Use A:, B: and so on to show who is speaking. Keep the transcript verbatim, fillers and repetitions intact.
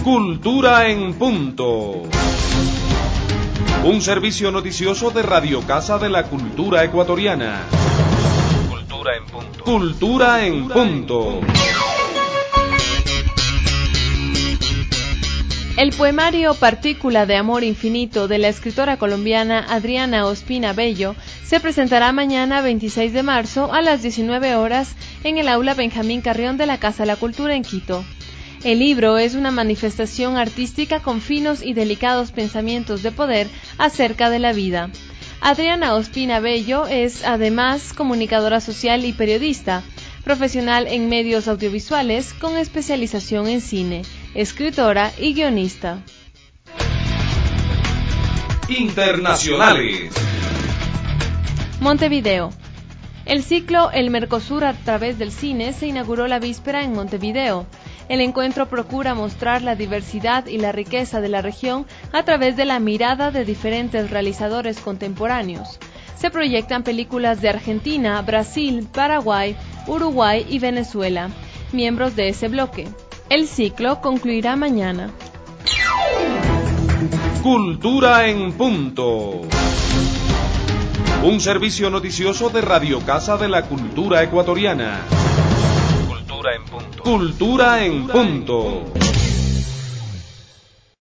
A: Cultura en Punto. Un servicio noticioso de Radio Casa de la Cultura Ecuatoriana. Cultura en Punto. Cultura en Punto.
B: El poemario Partícula de Amor Infinito de la escritora colombiana Adriana Ospina Bello se presentará mañana veintiséis de marzo a las diecinueve horas en el aula Benjamín Carrión de la Casa de la Cultura en Quito. El libro es una manifestación artística con finos y delicados pensamientos de poder acerca de la vida. Adriana Ospina Bello es además comunicadora social y periodista, profesional en medios audiovisuales con especialización en cine, escritora y guionista.
A: Internacionales.
B: Montevideo. El ciclo El Mercosur a través del cine se inauguró la víspera en Montevideo. El encuentro procura mostrar la diversidad y la riqueza de la región a través de la mirada de diferentes realizadores contemporáneos. Se proyectan películas de Argentina, Brasil, Paraguay, Uruguay y Venezuela, miembros de ese bloque. El ciclo concluirá mañana.
A: Cultura en Punto. Un servicio noticioso de Radio Casa de la Cultura Ecuatoriana. Cultura en Punto. Cultura en Punto.